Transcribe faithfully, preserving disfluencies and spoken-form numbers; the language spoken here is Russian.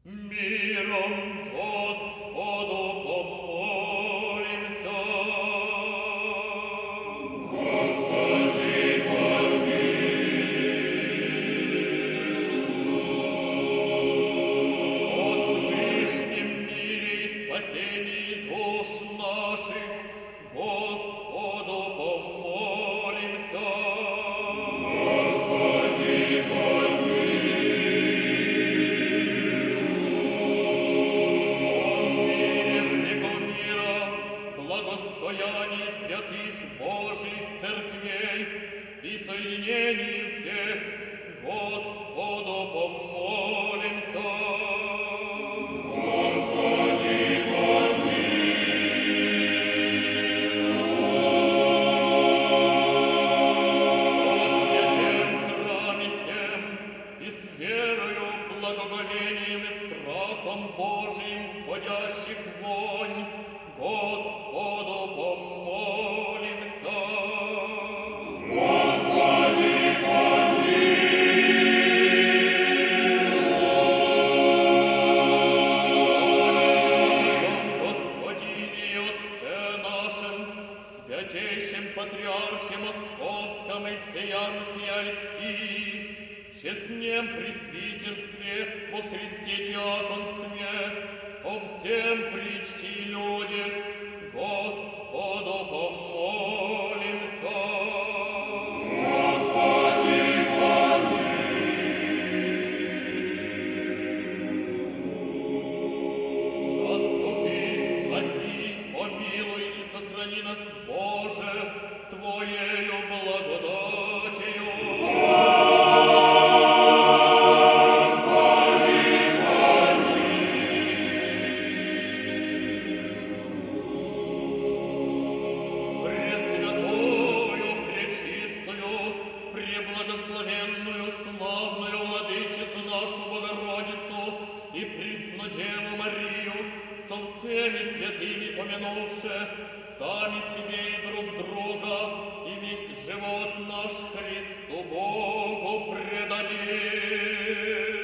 Миром Господу помолимся. Господи, помилуй. О свышнем мире и спасении душ наших Господу помолимся. Господи, помилуй. Благостоянии святых Божьих церквей и соединении всех Господу помолимся. Господи, помилуй. О святем храме сем и с верою, благоговением и страхом Божиим входящих вонь Господу помолимся. Господи, помилуй. Господине и Отце нашем, святейшем Патриархе Московском и всея Руси Алексии, честнем пресвитерстве во Христе диаконстве, о всем причте и людях Господу помолимся. Господи, помилуй. Заступи, спаси, помилуй и сохрани нас, Боже, Твоею благодатью. Преблагословенную, славную Владычицу нашу Богородицу и Преснодеву Марию, со всеми святыми помянувши, сами себе и друг друга, и весь живот наш Христу Богу предадим.